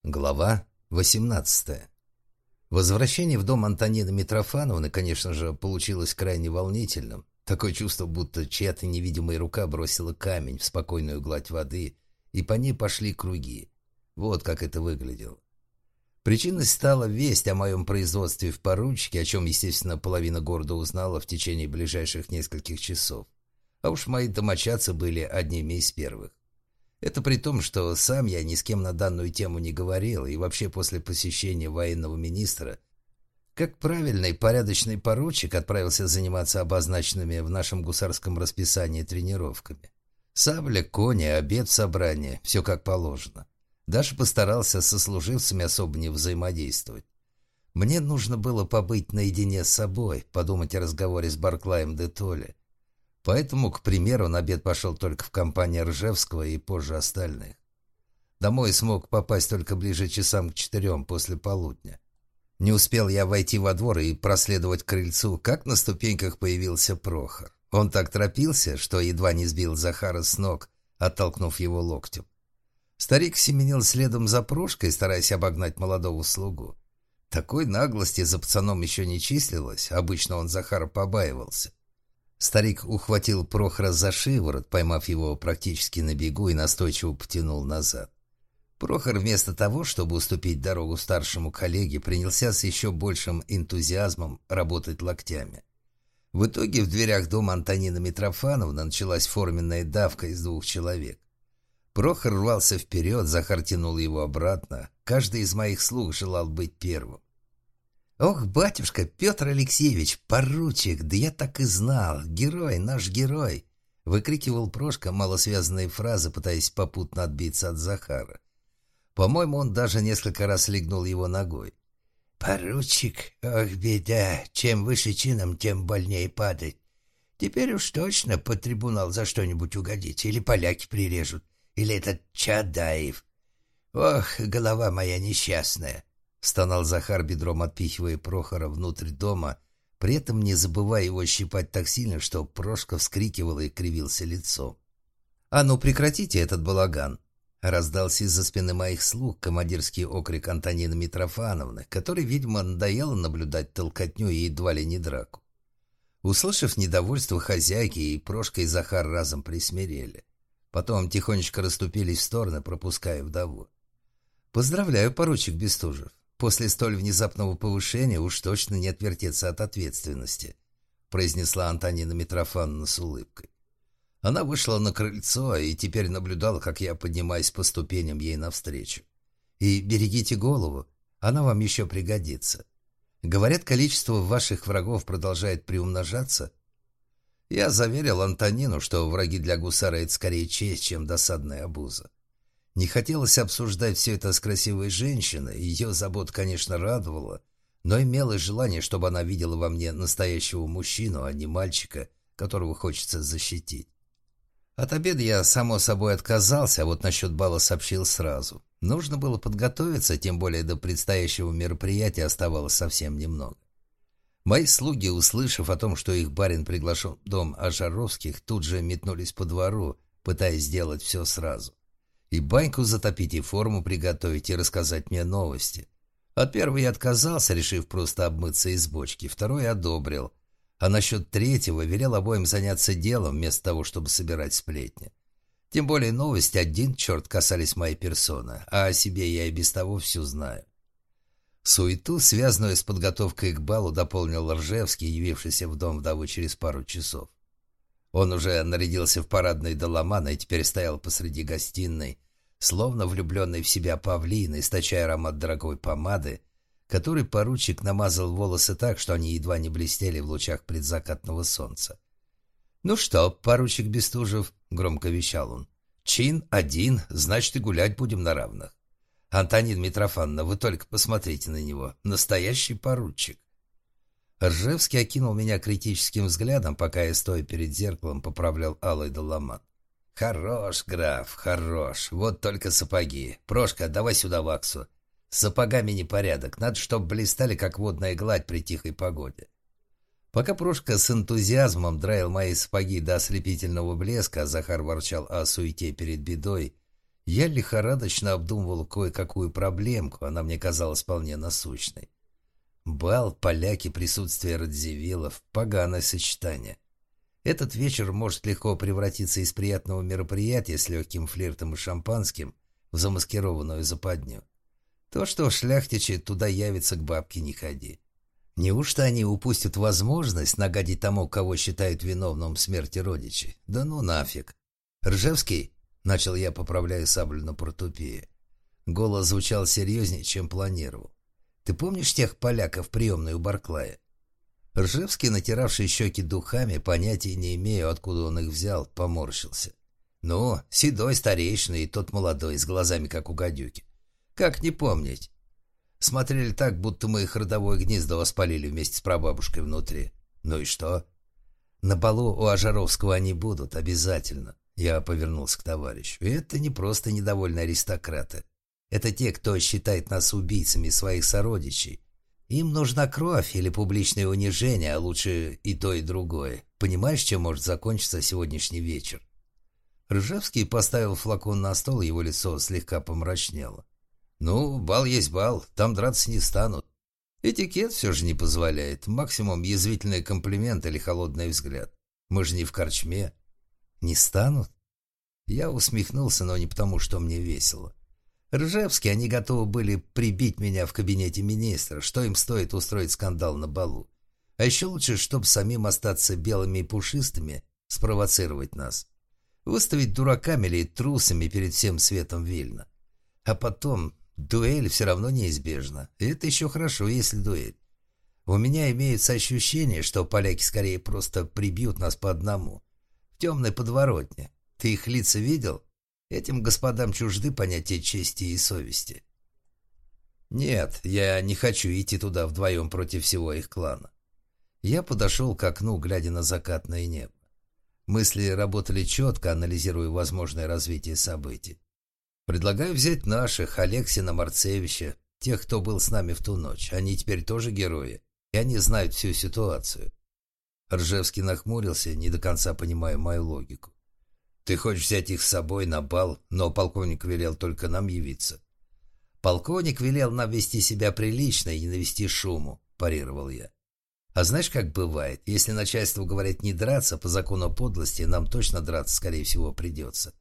Глава 18. Возвращение в дом Антонины Митрофановны, конечно же, получилось крайне волнительным. Такое чувство, будто чья-то невидимая рука бросила камень в спокойную гладь воды, и по ней пошли круги. Вот как это выглядело. Причиной стала весть о моем производстве в поручике, о чем, естественно, половина города узнала в течение ближайших нескольких часов. А уж мои домочадцы были одними из первых. Это при том, что сам я ни с кем на данную тему не говорил, и вообще после посещения военного министра, как правильный порядочный поручик, отправился заниматься обозначенными в нашем гусарском расписании тренировками. Сабля, кони, обед в собрании, все как положено. Даже постарался со служивцами особо не взаимодействовать. Мне нужно было побыть наедине с собой, подумать о разговоре с Барклаем де Толли. Поэтому, к примеру, на обед пошел только в компании Ржевского и позже остальных. Домой смог попасть только ближе часам к 4 после полудня. Не успел я войти во двор и проследовать к крыльцу, как на ступеньках появился Прохор. Он так торопился, что едва не сбил Захара с ног, оттолкнув его локтем. Старик семенил следом за Прошкой, стараясь обогнать молодого слугу. Такой наглости за пацаном еще не числилось, обычно он Захара побаивался. Старик ухватил Прохора за шиворот, поймав его практически на бегу, и настойчиво потянул назад. Прохор вместо того, чтобы уступить дорогу старшему коллеге, принялся с еще большим энтузиазмом работать локтями. В итоге в дверях дома Антонины Митрофановны началась форменная давка из 2 человек. Прохор рвался вперед, Захар тянул его обратно. Каждый из моих слуг желал быть первым. «Ох, батюшка, Петр Алексеевич, поручик, да я так и знал, герой, наш герой!» — выкрикивал Прошка малосвязанные фразы, пытаясь попутно отбиться от Захара. По-моему, он даже несколько раз легнул его ногой. «Поручик, ох, беда, чем выше чином, тем больнее падать. Теперь уж точно под трибунал за что-нибудь угодить, или поляки прирежут, или этот Чадаев. Ох, голова моя несчастная!» — стонал Захар, бедром отпихивая Прохора внутрь дома, при этом не забывая его щипать так сильно, что Прошка вскрикивал и кривился лицом. «А ну прекратите этот балаган!» — раздался из-за спины моих слуг командирский окрик Антонины Митрофановны, которой, видимо, надоело наблюдать толкотню и едва ли не драку. Услышав недовольство хозяйки, и Прошка, и Захар разом присмирели. Потом тихонечко расступились в стороны, пропуская вдову. «Поздравляю, поручик Бестужев. После столь внезапного повышения уж точно не отвертеться от ответственности», — произнесла Антонина Митрофановна с улыбкой. Она вышла на крыльцо и теперь наблюдала, как я поднимаюсь по ступеням ей навстречу. «И берегите голову, она вам еще пригодится. Говорят, количество ваших врагов продолжает приумножаться». Я заверил Антонину, что враги для гусара — это скорее честь, чем досадная обуза. Не хотелось обсуждать все это с красивой женщиной, ее забота, конечно, радовала, но имелось желание, чтобы она видела во мне настоящего мужчину, а не мальчика, которого хочется защитить. От обеда я, само собой, отказался, а вот насчет бала сообщил сразу. Нужно было подготовиться, тем более до предстоящего мероприятия оставалось совсем немного. Мои слуги, услышав о том, что их барин приглашен в дом Ажаровских, тут же метнулись по двору, пытаясь сделать все сразу. И баньку затопить, и форму приготовить, и рассказать мне новости. От первого я отказался, решив просто обмыться из бочки, второй одобрил. А насчет третьего велел обоим заняться делом, вместо того, чтобы собирать сплетни. Тем более новости один черт касались моей персоны, а о себе я и без того всю знаю. Суету, связанную с подготовкой к балу, дополнил Ржевский, явившийся в дом вдовы через пару часов. Он уже нарядился в парадный доломан и теперь стоял посреди гостиной, словно влюбленный в себя павлин, источая аромат дорогой помады, который поручик намазал волосы так, что они едва не блестели в лучах предзакатного солнца. «Ну что, поручик Бестужев», — громко вещал он, — «чин один, значит, и гулять будем на равных. Антонина Митрофановна, вы только посмотрите на него, настоящий поручик». Ржевский окинул меня критическим взглядом, пока я, стоя перед зеркалом, поправлял алый доломан. «Хорош, граф, хорош. Вот только сапоги. Прошка, давай сюда ваксу. С сапогами непорядок. Надо, чтобы блистали, как водная гладь при тихой погоде». Пока Прошка с энтузиазмом драил мои сапоги до ослепительного блеска, а Захар ворчал о суете перед бедой, Я лихорадочно обдумывал кое-какую проблемку, она мне казалась вполне насущной. Бал, поляки, присутствие радзивиллов — поганое сочетание. Этот вечер может легко превратиться из приятного мероприятия с легким флиртом и шампанским в замаскированную западню. То, что шляхтичи туда явятся, к бабке не ходи. Неужто они упустят возможность нагадить тому, кого считают виновным в смерти родичей? Да ну нафиг. «Ржевский?» — начал я, поправляя саблю на портупее. Голос звучал серьезнее, чем планировал. «Ты помнишь тех поляков в приемной у Барклая?» Ржевский, натиравший щеки духами, понятия не имея, откуда он их взял, поморщился. «Ну, седой старейшина и тот молодой, с глазами, как у гадюки. Как не помнить? Смотрели так, будто мы их родовое гнездо спалили вместе с прабабушкой внутри. Ну и что? На балу у Ожаровского они будут, обязательно». Я повернулся к товарищу. «Это не просто недовольные аристократы. Это те, кто считает нас убийцами своих сородичей. Им нужна кровь или публичное унижение, а лучше и то, и другое. Понимаешь, чем может закончиться сегодняшний вечер?» Ржевский поставил флакон на стол, его лицо слегка помрачнело. «Ну, бал есть бал, там драться не станут. Этикет все же не позволяет. Максимум язвительный комплимент или холодный взгляд. Мы же не в корчме». «Не станут?» Я усмехнулся, но не потому, что мне весело. Ржевский, они готовы были прибить меня в кабинете министра, что им стоит устроить скандал на балу. А еще лучше, чтобы самим остаться белыми и пушистыми, спровоцировать нас. Выставить дураками или трусами перед всем светом Вильна. А потом, дуэль все равно неизбежна. И это еще хорошо, если дуэль. У меня имеется ощущение, что поляки скорее просто прибьют нас по одному. В темной подворотне. Ты их лица видел? Этим господам чужды понятия чести и совести. Нет, я не хочу идти туда вдвоем против всего их клана. Я подошел к окну, глядя на закатное небо. Мысли работали четко, анализируя возможное развитие событий. Предлагаю взять наших, Алексина, Марцевича, тех, кто был с нами в ту ночь. Они теперь тоже герои, и они знают всю ситуацию. Ржевский нахмурился, не до конца понимая мою логику. «Ты хочешь взять их с собой на бал, но полковник велел только нам явиться». «Полковник велел нам вести себя прилично и не навести шуму», – парировал я. «А знаешь, как бывает, если начальство говорит не драться, по закону подлости нам точно драться, скорее всего, придется.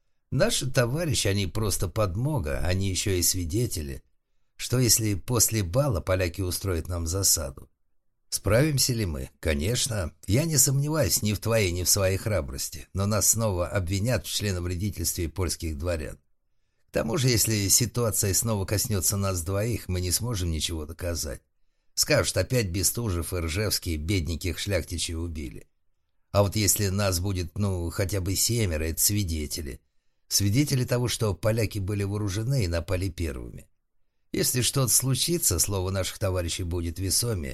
Наши товарищи, они просто подмога, они еще и свидетели. Что если после бала поляки устроят нам засаду? Справимся ли мы? Конечно. Я не сомневаюсь ни в твоей, ни в своей храбрости, но нас снова обвинят в членовредительстве польских дворян. К тому же, если ситуация снова коснется нас двоих, мы не сможем ничего доказать. Скажут, опять Бестужев и Ржевский бедненьких шляхтичей убили. А вот если нас будет, хотя бы 7, это свидетели. Свидетели того, что поляки были вооружены и напали первыми. Если что-то случится, слово наших товарищей будет весомее.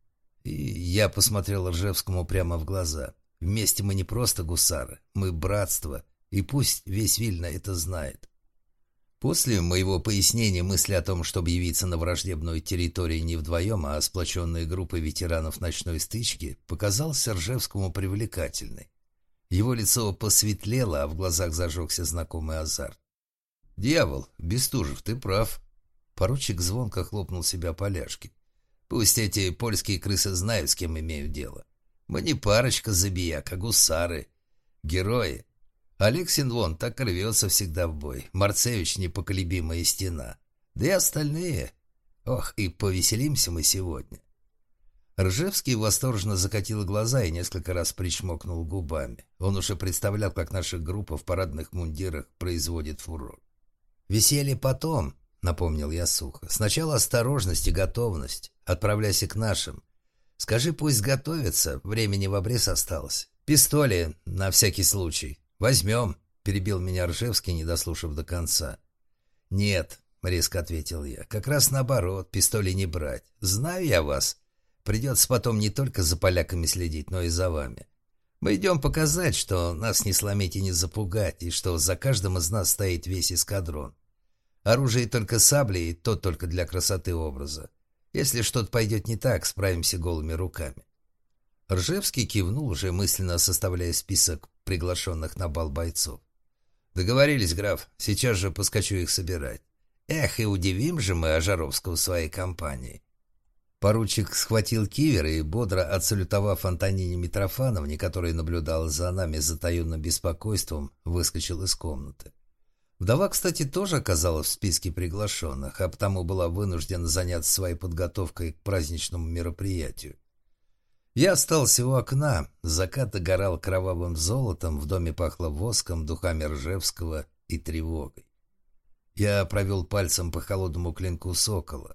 И я посмотрел Ржевскому прямо в глаза. Вместе мы не просто гусары, мы братство, и пусть весь Вильно это знает. После моего пояснения мысли о том, чтобы явиться на враждебную территорию не вдвоем, а сплоченной группой ветеранов ночной стычки, показалась Ржевскому привлекательной. Его лицо посветлело, а в глазах зажегся знакомый азарт. «Дьявол, Бестужев, ты прав». Поручик звонко хлопнул себя по ляжке. «Пусть эти польские крысы знают, с кем имеют дело. Мы не парочка забияк, а гусары. Герои. Алексин вон так рвется всегда в бой. Марцевич — непоколебимая стена. Да и остальные. Ох, и повеселимся мы сегодня». Ржевский восторженно закатил глаза и несколько раз причмокнул губами. Он уже представлял, как наша группа в парадных мундирах производит фурор. «Веселье потом», — напомнил я сухо. «Сначала осторожность и готовность. Отправляйся к нашим. Скажи, пусть готовятся, времени в обрез осталось. Пистоли, на всякий случай. Возьмем», — перебил меня Ржевский, не дослушав до конца. «Нет», — резко ответил я, — «как раз наоборот, пистоли не брать. Знаю я вас. Придется потом не только за поляками следить, но и за вами. Мы идем показать, что нас не сломить и не запугать, и что за каждым из нас стоит весь эскадрон. Оружие только сабли, и то только для красоты образа. Если что-то пойдет не так, справимся голыми руками». Ржевский кивнул, уже мысленно составляя список приглашенных на бал бойцов. «Договорились, граф. Сейчас же поскочу их собирать. Эх, и удивим же мы Ожаровского своей компанией». Поручик схватил кивер и, бодро отсалютовав Антонине Митрофановне, которая наблюдала за нами с затаенным беспокойством, выскочил из комнаты. Вдова, кстати, тоже оказалась в списке приглашенных, а потому была вынуждена заняться своей подготовкой к праздничному мероприятию. Я остался у окна, закат догорал кровавым золотом, в доме пахло воском, духами Ржевского и тревогой. Я провел пальцем по холодному клинку сокола.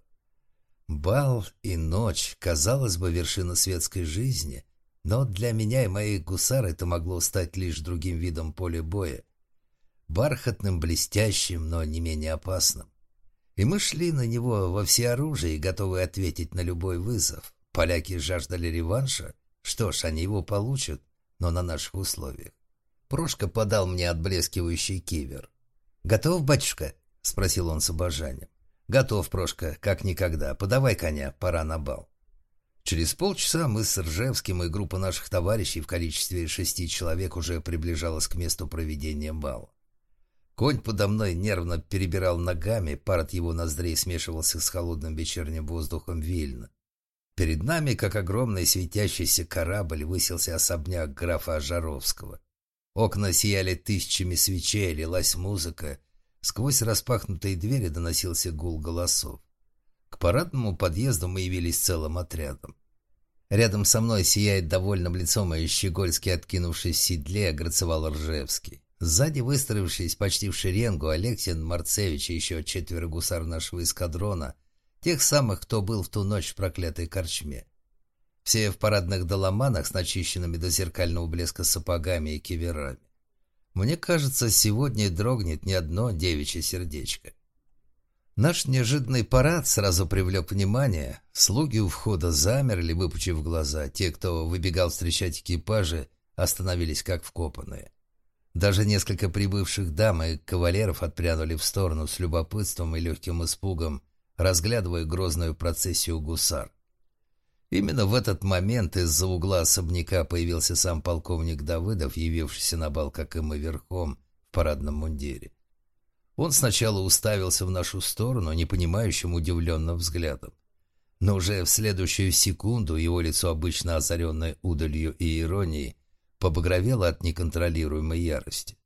Бал и ночь, казалось бы, вершина светской жизни, но для меня и моих гусар это могло стать лишь другим видом поля боя. Бархатным, блестящим, но не менее опасным. И мы шли на него во всеоружии, готовые ответить на любой вызов. Поляки жаждали реванша? Что ж, они его получат, но на наших условиях. Прошка подал мне отблескивающий кивер. «Готов, батюшка?» — спросил он с обожанием. «Готов, Прошка, как никогда. Подавай коня, пора на бал». Через полчаса мы с Ржевским и группа наших товарищей в количестве 6 человек уже приближалась к месту проведения бала. Конь подо мной нервно перебирал ногами, пар от его ноздрей смешивался с холодным вечерним воздухом Вильна. Перед нами, как огромный светящийся корабль, высился особняк графа Ожаровского. Окна сияли тысячами свечей, лилась музыка. Сквозь распахнутые двери доносился гул голосов. К парадному подъезду мы явились целым отрядом. Рядом со мной, сияет довольным лицом и щегольски откинувшись в седле, грацевал Ржевский. Сзади, выстроившись почти в шеренгу, Алексин, Марцевич и еще 4 гусар нашего эскадрона, тех самых, кто был в ту ночь в проклятой корчме. Все в парадных доломанах с начищенными до зеркального блеска сапогами и киверами. Мне кажется, сегодня дрогнет не одно девичье сердечко. Наш неожиданный парад сразу привлек внимание. Слуги у входа замерли, выпучив глаза. Те, кто выбегал встречать экипажи, остановились как вкопанные. Даже несколько прибывших дам и кавалеров отпрянули в сторону с любопытством и легким испугом, разглядывая грозную процессию гусар. Именно в этот момент из-за угла особняка появился сам полковник Давыдов, явившийся на бал, как и мы, верхом в парадном мундире. Он сначала уставился в нашу сторону непонимающим удивленным взглядом, но уже в следующую секунду его лицо, обычно озаренное удалью и иронией, побагровело от неконтролируемой ярости.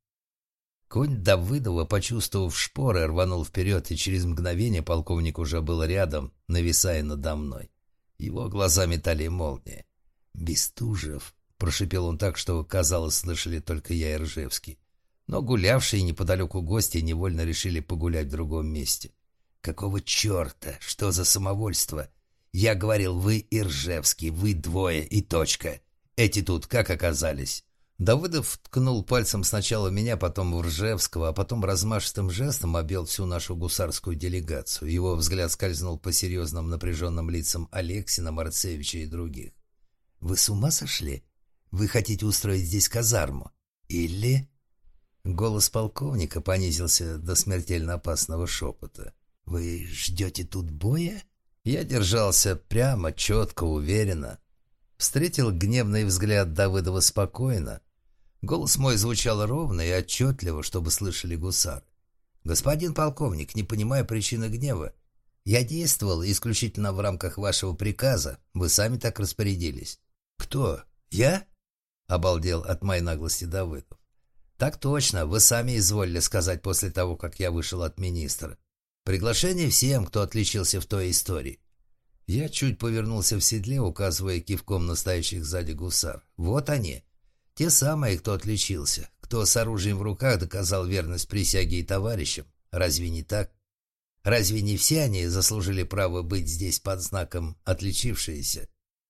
Конь Давыдова, почувствовав шпоры, рванул вперед, и через мгновение полковник уже был рядом, нависая надо мной. Его глаза метали молнии. «Бестужев!» — прошипел он так, что, казалось, слышали только я и Ржевский. Но гулявшие неподалеку гости невольно решили погулять в другом месте. «Какого черта? Что за самовольство? Я говорил, вы и Ржевский, вы двое и точка. Эти тут как оказались?» Давыдов ткнул пальцем сначала меня, потом в Ржевского, а потом размашистым жестом обвел всю нашу гусарскую делегацию. Его взгляд скользнул по серьезным напряженным лицам Алексина, Марцевича и других. «Вы с ума сошли? Вы хотите устроить здесь казарму? Или...» Голос полковника понизился до смертельно опасного шепота. «Вы ждете тут боя?» Я держался прямо, четко, уверенно. Встретил гневный взгляд Давыдова спокойно. Голос мой звучал ровно и отчетливо, чтобы слышали гусары. «Господин полковник, не понимаю причины гнева. Я действовал исключительно в рамках вашего приказа. Вы сами так распорядились». «Кто? Я?» — обалдел от моей наглости Давыдов. «Так точно, вы сами изволили сказать после того, как я вышел от министра. Приглашение всем, кто отличился в той истории». Я чуть повернулся в седле, указывая кивком на стоящих сзади гусар. «Вот они. Те самые, кто отличился, кто с оружием в руках доказал верность присяге и товарищам. Разве не так? Разве не все они заслужили право быть здесь под знаком «отличившиеся»?»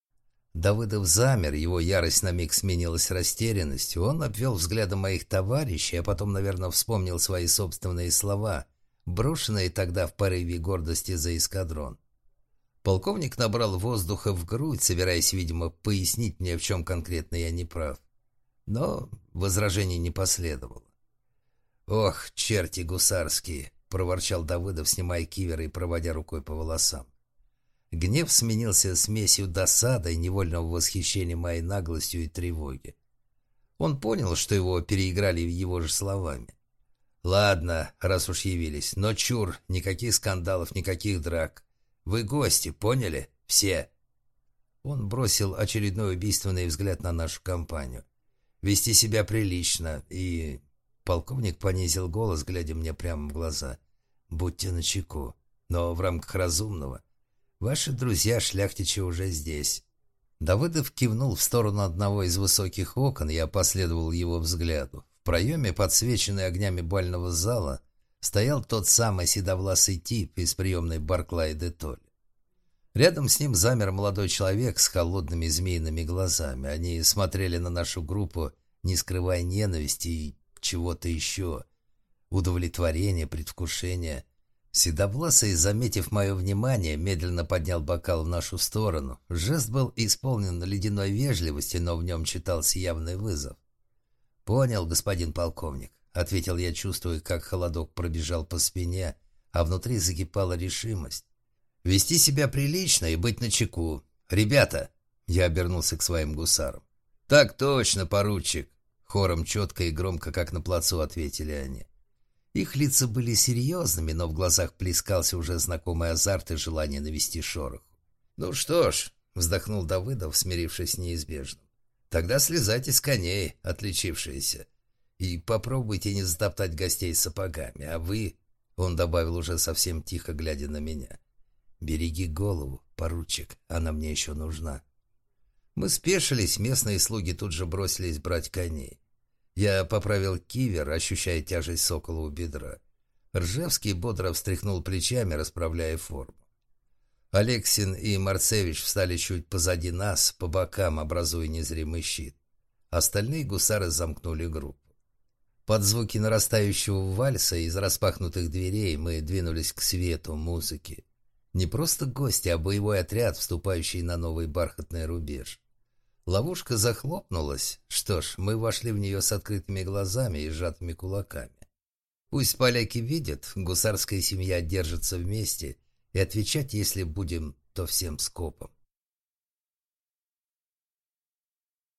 Давыдов замер, его ярость на миг сменилась растерянностью. Он обвел взглядом моих товарищей, а потом, наверное, вспомнил свои собственные слова, брошенные тогда в порыве гордости за эскадрон. Полковник набрал воздуха в грудь, собираясь, видимо, пояснить мне, в чем конкретно я не прав. Но возражений не последовало. «Ох, черти гусарские!» — проворчал Давыдов, снимая кивер и проводя рукой по волосам. Гнев сменился смесью досады и невольного восхищения моей наглостью и тревоги. Он понял, что его переиграли его же словами. «Ладно, раз уж явились, но чур, никаких скандалов, никаких драк. Вы гости, поняли? Все!» Он бросил очередной убийственный взгляд на нашу компанию. «Вести себя прилично и...» Полковник понизил голос, глядя мне прямо в глаза. «Будьте начеку, но в рамках разумного. Ваши друзья шляхтичи уже здесь». Давыдов кивнул в сторону одного из высоких окон, я последовал его взгляду. В проеме, подсвеченный огнями бального зала, стоял тот самый седовласый тип из приемной Барклай де Толь. Рядом с ним замер молодой человек с холодными змеиными глазами. Они смотрели на нашу группу, не скрывая ненависти и чего-то еще. Удовлетворение, предвкушение. Седовласый, заметив мое внимание, медленно поднял бокал в нашу сторону. Жест был исполнен ледяной вежливости, но в нем читался явный вызов. «Понял, господин полковник», — ответил я, чувствуя, как холодок пробежал по спине, а внутри закипала решимость. «Вести себя прилично и быть начеку. Ребята!» — я обернулся к своим гусарам. «Так точно, поручик!» — хором четко и громко, как на плацу, ответили они. Их лица были серьезными, но в глазах плескался уже знакомый азарт и желание навести шороху. «Ну что ж», — вздохнул Давыдов, смирившись с неизбежным, — «тогда слезайте с коней, отличившиеся, и попробуйте не затоптать гостей сапогами, а вы...» — он добавил уже совсем тихо, глядя на меня. «Береги голову, поручик, она мне еще нужна». Мы спешились, местные слуги тут же бросились брать коней. Я поправил кивер, ощущая тяжесть сокола у бедра. Ржевский бодро встряхнул плечами, расправляя форму. Алексин и Марцевич встали чуть позади нас, по бокам образуя незримый щит. Остальные гусары замкнули группу. Под звуки нарастающего вальса из распахнутых дверей мы двинулись к свету, музыке. Не просто гости, а боевой отряд, вступающий на новый бархатный рубеж. Ловушка захлопнулась. Что ж, мы вошли в нее с открытыми глазами и сжатыми кулаками. Пусть поляки видят, гусарская семья держится вместе, и отвечать, если будем, то всем скопом.